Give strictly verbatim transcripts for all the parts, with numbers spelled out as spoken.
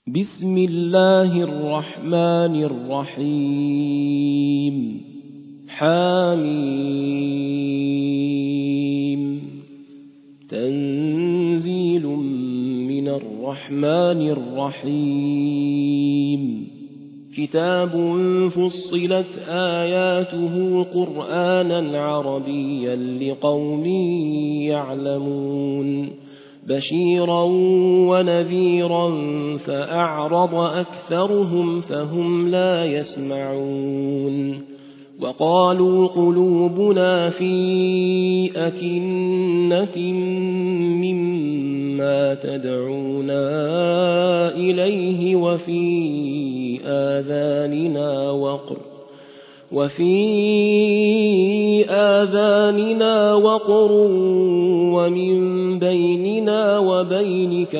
بسم الله الرحمن الرحيم حميم تنزيل من الرحمن الرحيم كتاب فصلت آياته قرآنا عربيا لقوم يعلمون بشيرا ونذيرا فأعرض أكثرهم فهم لا يسمعون وقالوا قلوبنا في أكنة مما تدعونا إليه وفي آذاننا وقر وفي آذاننا وقر ومن بيننا وبينك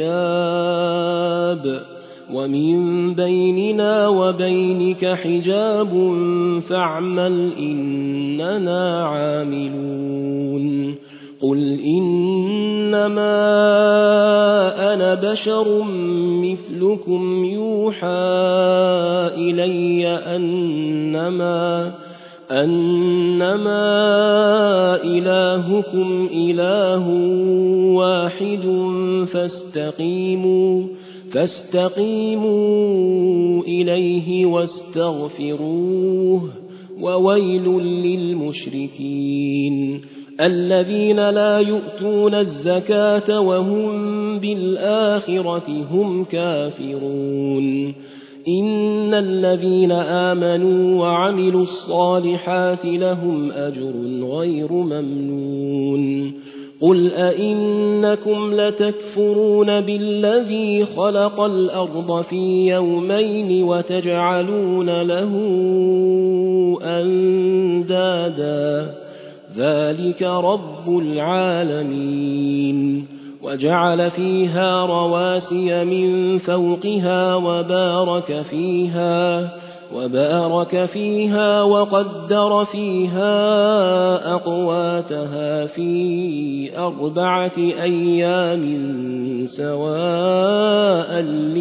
حجاب ومن بيننا وبينك حجاب فاعمل إننا عاملون قل إنما أنا بشر مثلكم يوحى إلي أنما أنما إلهكم إله واحد فاستقيموا فاستقيموا إليه واستغفروه وويل للمشركين الذين لا يؤتون الزكاة وهم بالآخرة هم كافرون إن الذين آمنوا وعملوا الصالحات لهم أجر غير ممنون قل أئنكم لتكفرون بالذي خلق الأرض في يومين وتجعلون له أندادا ذلك رب العالمين وجعل فيها رواسي من فوقها وبارك فيها وبارك فيها وقدر فيها أقواتها في أربعة أيام سواء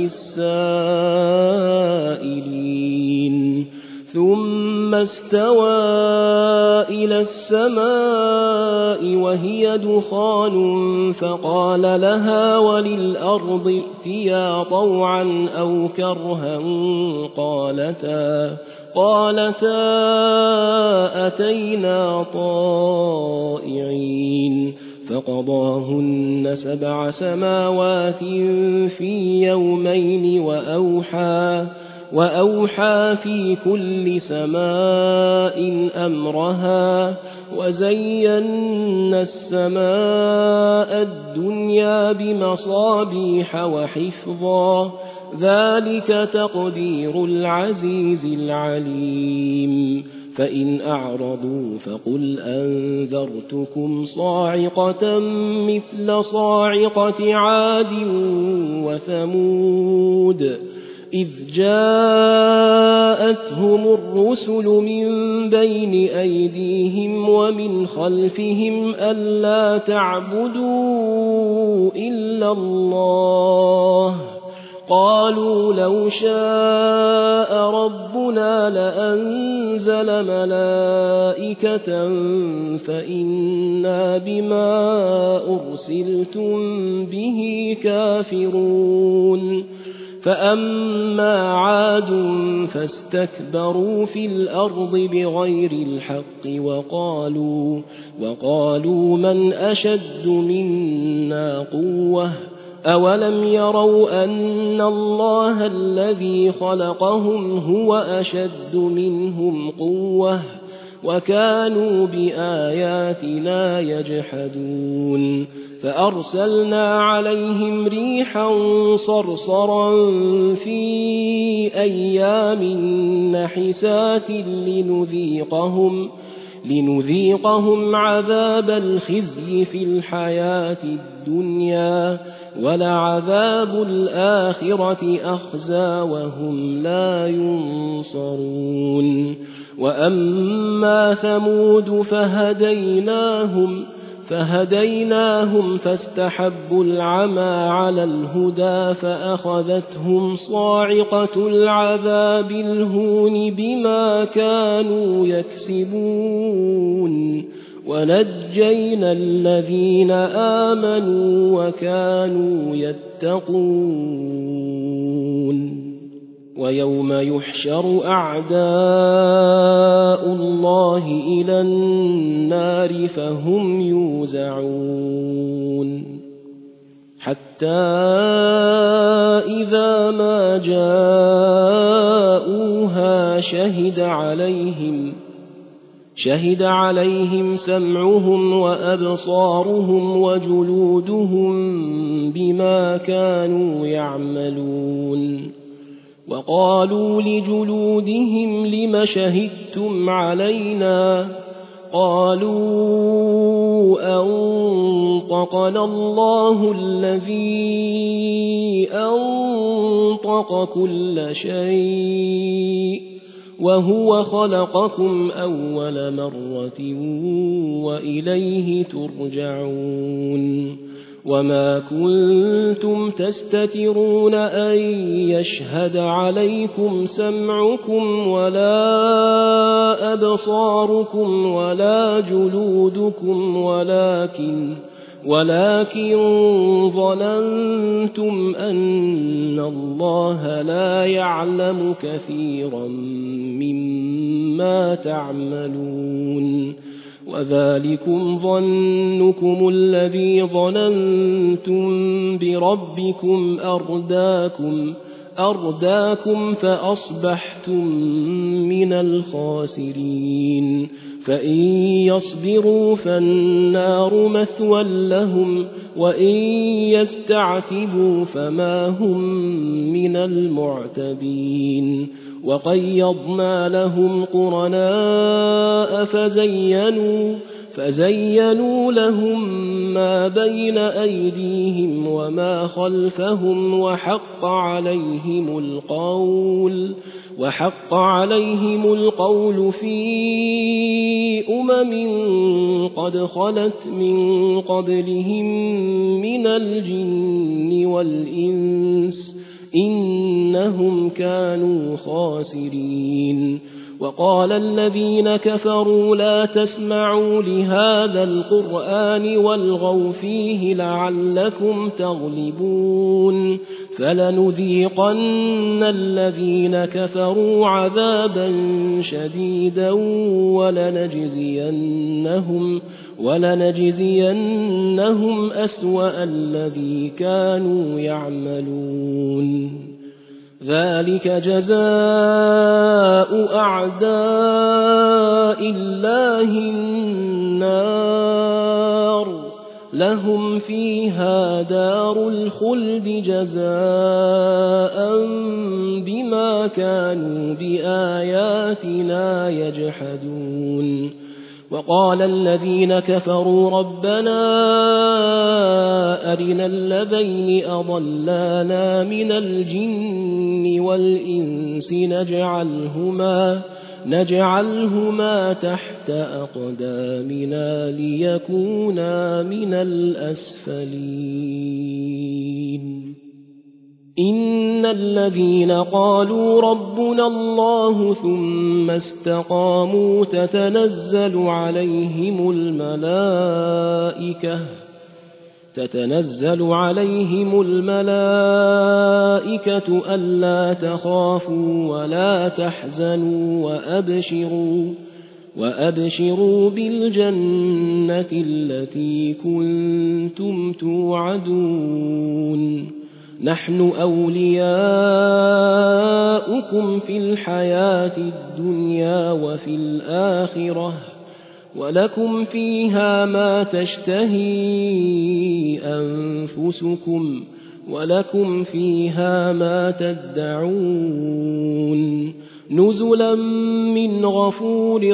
للسائلين ثم استوى إلى السماء وهي دخان فقال لها وللأرض ائتيا طوعا أو كرها قالتا قالتا أتينا طائعين فقضاهن سبع سماوات في يومين وأوحى وأوحى في كل سماء أمرها وزينا السماء الدنيا بمصابيح وحفظا ذلك تقدير العزيز العليم فإن أعرضوا فقل أنذرتكم صاعقة مثل صاعقة عاد وثمود إذ جاءتهم الرسل من بين أيديهم ومن خلفهم ألا تعبدوا إلا الله قالوا لو شاء ربنا لأنزل ملائكة فإنا بما أرسلتم به كافرون فأما عاد فاستكبروا في الأرض بغير الحق وقالوا, وقالوا من أشد منا قوة أولم يروا أن الله الذي خلقهم هو أشد منهم قوة وكانوا بآياتنا يجحدون فأرسلنا عليهم ريحا صرصرا في أيام نحسات لنذيقهم, لنذيقهم عذاب الخزي في الحياة الدنيا ولعذاب الآخرة أخزى وهم لا ينصرون وأما ثمود فهديناهم فهديناهم فاستحبوا العمى على الهدى فأخذتهم صاعقة العذاب الهون بما كانوا يكسبون ونجينا الذين آمنوا وكانوا يتقون ويوم يحشر أعداء الله إلى النار فهم يوزعون حتى إذا ما جاءوها شهد عليهم شهد عليهم سمعهم وأبصارهم وجلودهم بما كانوا يعملون وقالوا لجلودهم لم شهدتم علينا قالوا أنطقنا الله الذي أنطق كل شيء وهو خلقكم أول مرة وإليه ترجعون وما كنتم تستترون أن يشهد عليكم سمعكم ولا أبصاركم ولا جلودكم ولكن ولكن ظننتم أن الله لا يعلم كثيرا مما تعملون وذلكم ظنكم الذي ظننتم بربكم أرداكم أرداكم فأصبحتم من الخاسرين فإن يصبروا فالنار مثوى لهم وإن يستعتبوا فما هم من المعتبين وقيضنا لهم قرناء فزينوا, فزينوا لهم ما بين أيديهم وما خلفهم وحق عليهم القول وحق عليهم القول في أمم قد خلت من قبلهم من الجن والإنس إنهم كانوا خاسرين وقال الذين كفروا لا تسمعوا لهذا القرآن والغوا فيه لعلكم تغلبون فلنذيقن الذين كفروا عذابا شديدا ولنجزينهم, ولنجزينهم أسوأ الذي كانوا يعملون ذلك جزاء أعداء الله النار لهم فيها دار الخلد جزاء بما كانوا بآياتنا يجحدون وقال الذين كفروا ربنا أرنا الذين أضلانا من الجن والإنس نجعلهما, نجعلهما تحت أقدامنا ليكونا من الأسفلين إن الذين قالوا ربنا الله ثم استقاموا تتنزل عليهم الملائكة تتنزل عليهم الملائكة ألا تخافوا ولا تحزنوا وأبشروا وأبشروا بالجنة التي كنتم توعدون نحن أولياؤكم في الحياة الدنيا وفي الآخرة ولكم فيها ما تشتهي أنفسكم ولكم فيها ما تدعون نزلا من غفور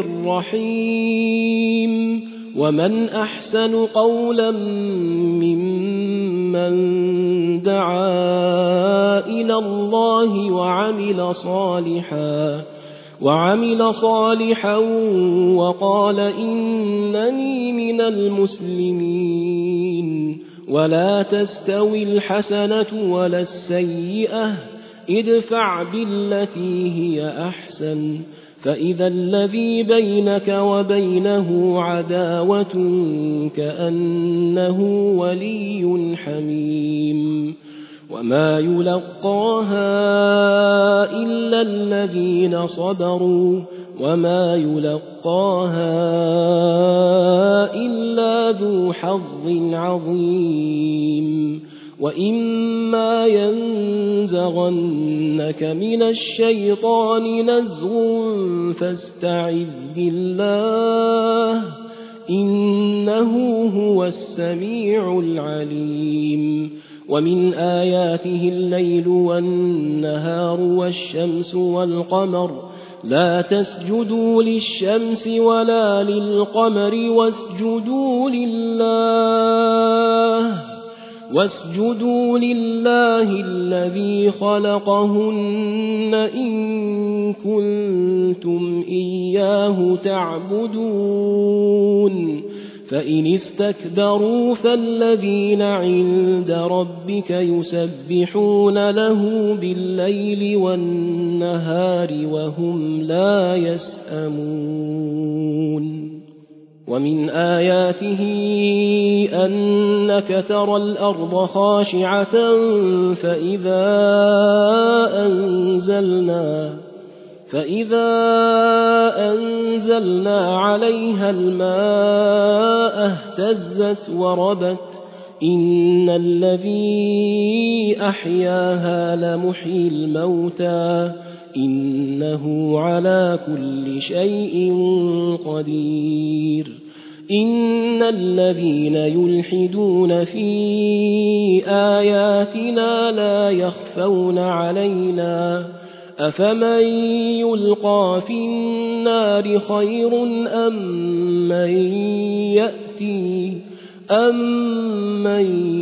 رحيم ومن أحسن قولا ممن دعا إلى الله وعمل صالحا وعمل صالحا وقال إنني من المسلمين ولا تستوي الحسنة ولا السيئة ادفع بالتي هي أحسن فإذا الذي بينك وبينه عداوة كأنه ولي حميم وما يلقاها إلا الذين صبروا وما يلقاها إلا ذو حظ عظيم وإما ينزغنك من الشيطان نزغ فاستعذ بالله إنه هو السميع العليم ومن آياته الليل والنهار والشمس والقمر لا تسجدوا للشمس ولا للقمر واسجدوا لله واسجدوا لله الذي خلقهن إن كنتم إياه تعبدون فإن استكبروا فالذين عند ربك يسبحون له بالليل والنهار وهم لا يسأمون ومن آياته أنك ترى الأرض خاشعة فإذا أنزلنا فإذا أنزلنا عليها الماء اهتزت وربت إن الذي أحياها لمحيي الموتى إنه على كل شيء قدير إن الذين يلحدون في آياتنا لا يخفون علينا أفمن يلقى في النار خير أم من يأتي, أم من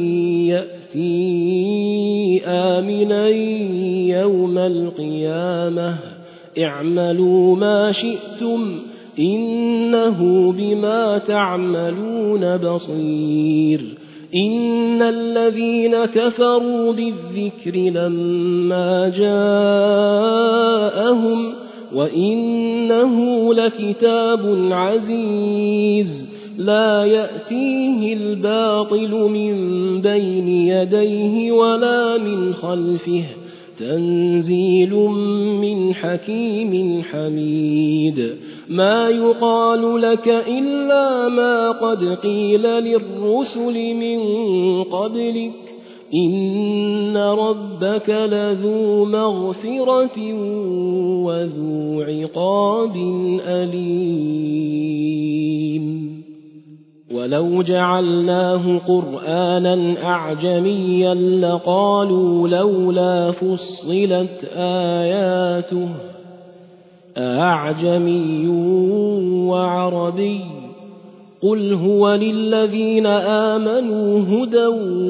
يأتي آمنا يوم القيامة اعملوا ما شئتم إنه بما تعملون بصير إن الذين كفروا بالذكر لما جاءهم وإنه لكتاب عزيز لا يأتيه الباطل من بين يديه ولا من خلفه تنزيل من حكيم حميد ما يقال لك إلا ما قد قيل للرسل من قبلك إن ربك لذو مغفرة وذو عقاب أليم ولو جعلناه قرآنا أعجميا لقالوا لولا فصلت آياته أعجمي وعربي قل هو للذين آمنوا هدى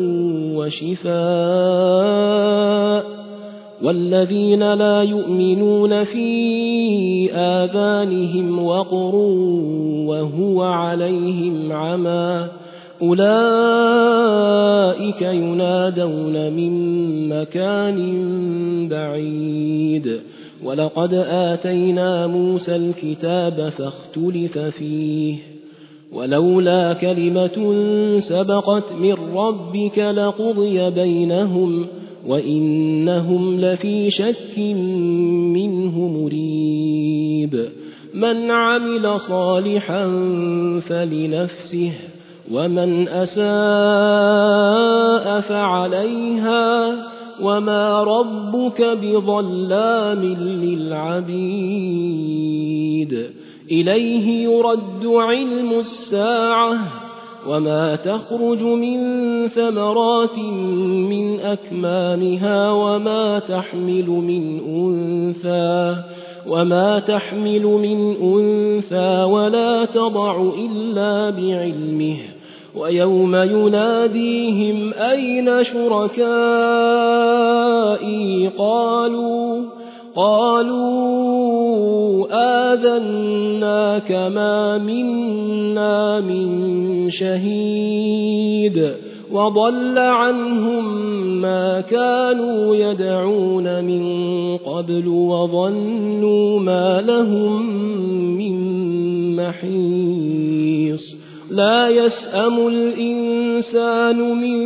وشفاء والذين لا يؤمنون في آذانهم وقر وهو عليهم عمى أولئك ينادون من مكان بعيد ولقد آتينا موسى الكتاب فاختلف فيه ولولا كلمة سبقت من ربك لقضي بينهم وإنهم لفي شك منه مريب من عمل صالحا فلنفسه ومن أساء فعليها وما ربك بظلام للعبيد إليه يرد علم الساعة وما تخرج من ثمرات من أكمامها وما تحمل من أنثى وما تحمل من أنثى ولا تضع إلا بعلمه ويوم يناديهم أين شركائي قالوا قالوا آذناك ما منا من شهيد وضل عنهم ما كانوا يدعون من قبل وظنوا ما لهم من محيص لا يسأم الإنسان من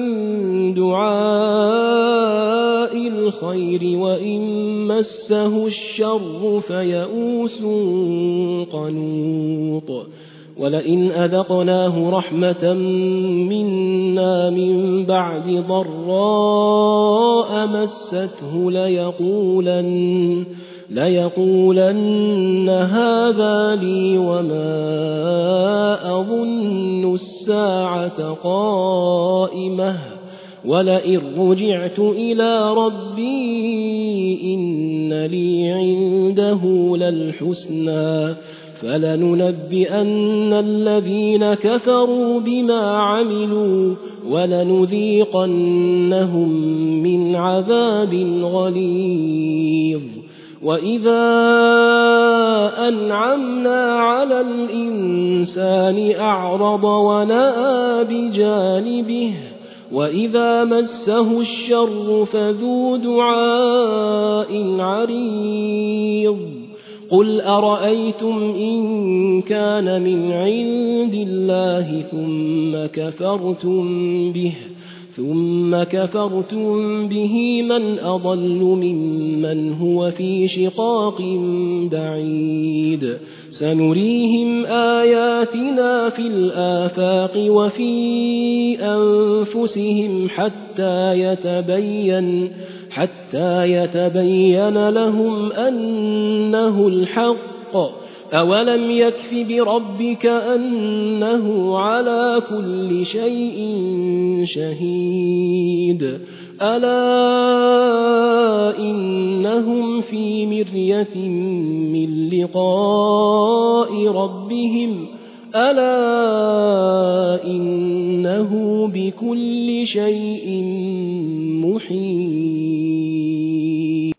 دعاء الخير وإن مسه الشر فيئوس قنوط ولئن أذقناه رحمة منا من بعد ضراء مسته ليقولن, ليقولن هذا لي وما أظن الساعة قائمة ولئن رجعت إلى ربي إن لي عنده للحسنى فلننبئن الذين كفروا بما عملوا ولنذيقنهم من عذاب غليظ وإذا أنعمنا على الإنسان أعرض ونأى بجانبه وإذا مسه الشر فذو دعاء عريض قل أرأيتم إن كان من عند الله ثم كفرتم به ثم كفرتم به من أضل ممن هو في شقاق بعيد سنريهم آياتنا في الآفاق وفي أنفسهم حتى يتبين حتى يتبين لهم أنه الحق أولم يكف بربك أنه على كل شيء شهيد ألا إنهم في مرية من لقاء ربهم ألا إنه بكل شيء محيط